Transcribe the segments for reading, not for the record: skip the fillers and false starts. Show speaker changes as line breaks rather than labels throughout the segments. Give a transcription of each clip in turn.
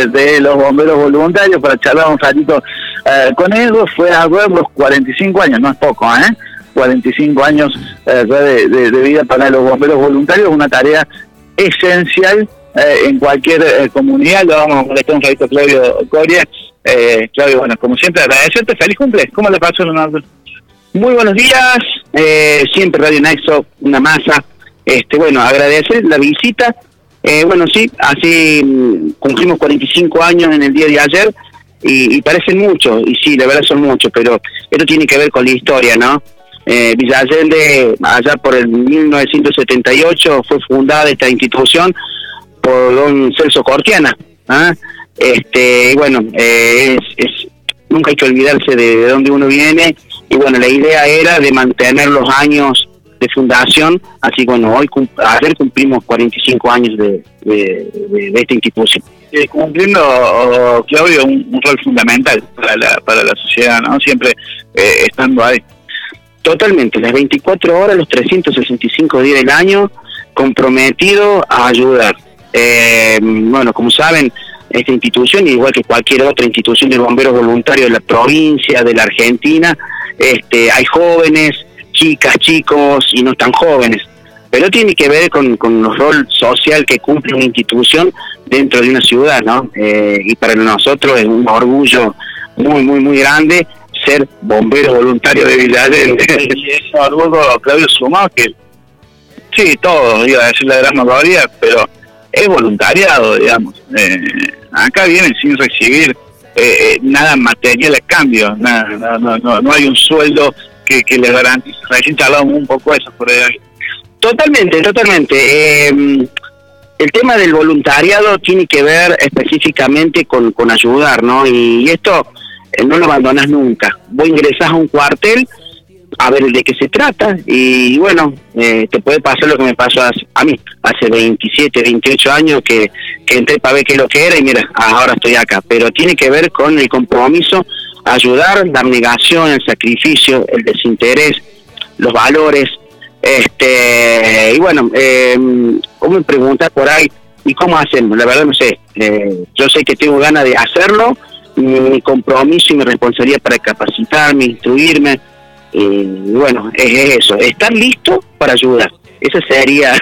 de los bomberos voluntarios para charlar un ratito con ellos. Fue a ver los 45 años, no es poco, 45 años de vida para los bomberos voluntarios, una tarea esencial en cualquier comunidad. Lo vamos a molestar un ratito, Claudio Coria. Claudio, bueno, como siempre, agradecerte. Feliz cumple. ¿Cómo le pasó, Leonardo?
Muy buenos días. Siempre Radio Nexo, una masa. Bueno, agradecer la visita. Bueno, sí, así cumplimos 45 años en el día de ayer y parecen muchos, y sí, la verdad son muchos, pero esto tiene que ver con la historia, ¿no? Villa Allende, allá por el 1978, fue fundada esta institución por don Celso Cortiana, y bueno, nunca hay que olvidarse de dónde uno viene, y bueno, la idea era de mantener los años de fundación, así bueno, ayer cumplimos 45 años de esta institución.
Cumpliendo, Claudio, un rol fundamental para la sociedad, ¿no? Siempre estando ahí.
Totalmente, las 24 horas, los 365 días del año, comprometido a ayudar. Bueno, como saben, esta institución, igual que cualquier otra institución de bomberos voluntarios de la provincia, de la Argentina, hay jóvenes, chicas, chicos y no tan jóvenes, pero tiene que ver con el rol social que cumple una institución dentro de una ciudad, ¿no? Y para nosotros es un orgullo muy, muy, muy grande ser bombero voluntario de Villa Allende.
Y es un orgullo, Claudio, sumado que, sí, todos, iba a decir la gran mayoría, pero es voluntariado, digamos. Acá vienen sin recibir nada material a cambio, no hay un sueldo que les garantice. Recién charlamos un poco eso por ahí.
Totalmente. El tema del voluntariado tiene que ver específicamente con ayudar, ¿no? Y esto no lo abandonas nunca. Vos ingresás a un cuartel a ver de qué se trata y bueno, te puede pasar lo que me pasó a mí hace 27, 28 años que entré para ver qué es lo que era y mira, ahora estoy acá. Pero tiene que ver con el compromiso, ayudar, la abnegación, el sacrificio, el desinterés, los valores. Y bueno, vos me preguntás por ahí, ¿y cómo hacemos? La verdad no sé. Yo sé que tengo ganas de hacerlo, mi compromiso y mi responsabilidad para capacitarme, instruirme. Y bueno, es eso, estar listo para ayudar. Esa sería.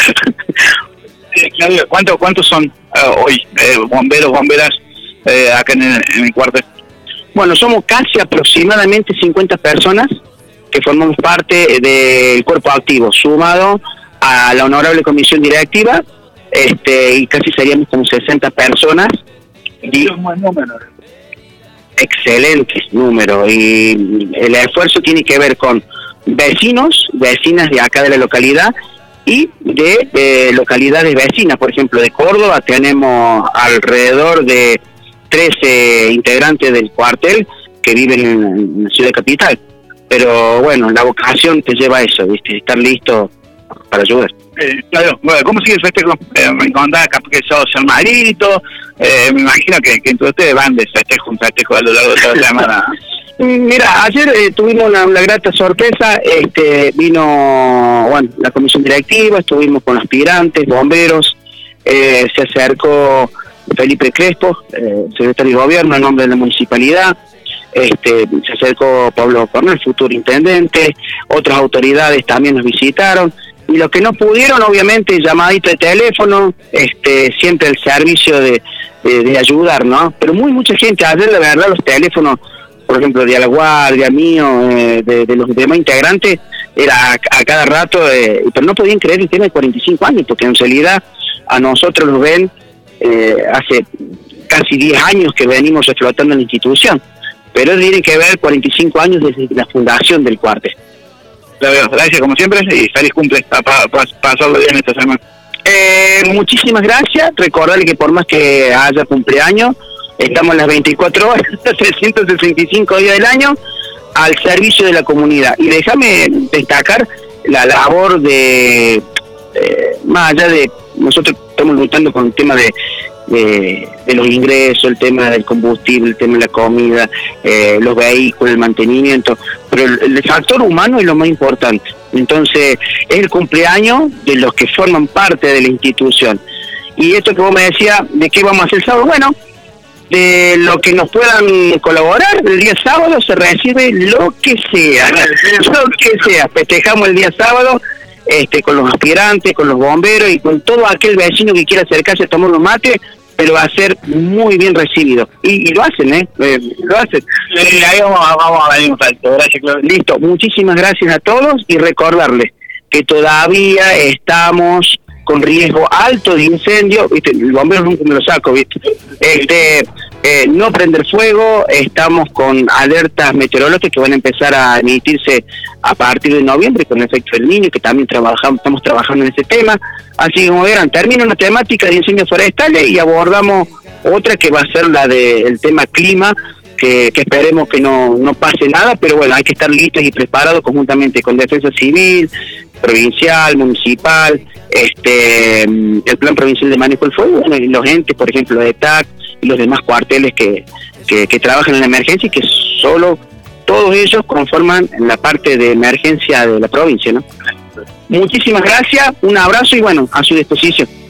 Claudio, ¿cuántos son hoy bomberos, bomberas acá en el cuartel?
Bueno, somos casi aproximadamente 50 personas que formamos parte del cuerpo activo, sumado a la honorable comisión directiva, y casi seríamos como 60 personas.
Y es un buen número.
Excelentes números, y el esfuerzo tiene que ver con vecinas de acá de la localidad y de localidades vecinas. Por ejemplo, de Córdoba tenemos alrededor de 13 integrantes del cuartel que viven en la ciudad capital. Pero bueno, la vocación te lleva a eso, ¿viste? Estar listo para ayudar.
Claro, bueno, ¿cómo sigue el festejo? Me contaba que sos San Marito, me imagino que entre ustedes van de festejo a lo largo de toda la semana.
Mira, ayer tuvimos una grata sorpresa, vino bueno, la comisión directiva, estuvimos con aspirantes, bomberos, se acercó Felipe Crespo, secretario de gobierno en nombre de la municipalidad, se acercó Pablo Cornel, futuro intendente, otras autoridades también nos visitaron, y los que no pudieron, obviamente, llamadito de teléfono, siempre el servicio de ayudar, ¿no? Pero mucha gente, ayer la verdad los teléfonos, por ejemplo, de la guardia mío, de los demás integrantes, era a cada rato, pero no podían creer el tema de 45 años, porque en realidad a nosotros nos ven hace casi 10 años que venimos explotando la institución, pero tiene que ver 45 años desde la fundación del cuartel.
Gracias como siempre y feliz cumple, pasarlo bien esta semana.
Muchísimas gracias, recordarle que por más que haya cumpleaños, estamos en las 24 horas, 365 días del año, al servicio de la comunidad. Y déjame destacar la labor de, más allá de, nosotros estamos luchando con el tema de los ingresos, el tema del combustible, el tema de la comida, los vehículos, el mantenimiento, pero el factor humano es lo más importante. Entonces, es el cumpleaños de los que forman parte de la institución. Y esto que vos me decías, ¿de qué vamos a hacer el sábado? Bueno, de lo que nos puedan colaborar. El día sábado se recibe lo que sea, festejamos el día sábado con los aspirantes, con los bomberos y con todo aquel vecino que quiera acercarse a tomar un mate, pero va a ser muy bien recibido. Y lo hacen, lo hacen.
Sí, ahí vamos a venir un salto. Gracias, Claudio.
Listo, muchísimas gracias a todos y recordarles que todavía estamos con riesgo alto de incendio, ¿viste? El bombero nunca me lo saco, ¿viste? No prender fuego, estamos con alertas meteorológicas que van a empezar a emitirse a partir de noviembre con el efecto del Niño, que también estamos trabajando en ese tema. Así que como verán, termina una temática de incendios forestales y abordamos otra que va a ser la del tema clima, que esperemos que no pase nada, pero bueno, hay que estar listos y preparados conjuntamente con Defensa Civil, provincial, municipal, el Plan Provincial de Manejo del Fuego, bueno, y los entes, por ejemplo, de TAC y los demás cuarteles que trabajan en la emergencia y que solo todos ellos conforman la parte de emergencia de la provincia, ¿no? Muchísimas gracias, un abrazo y bueno, a su disposición.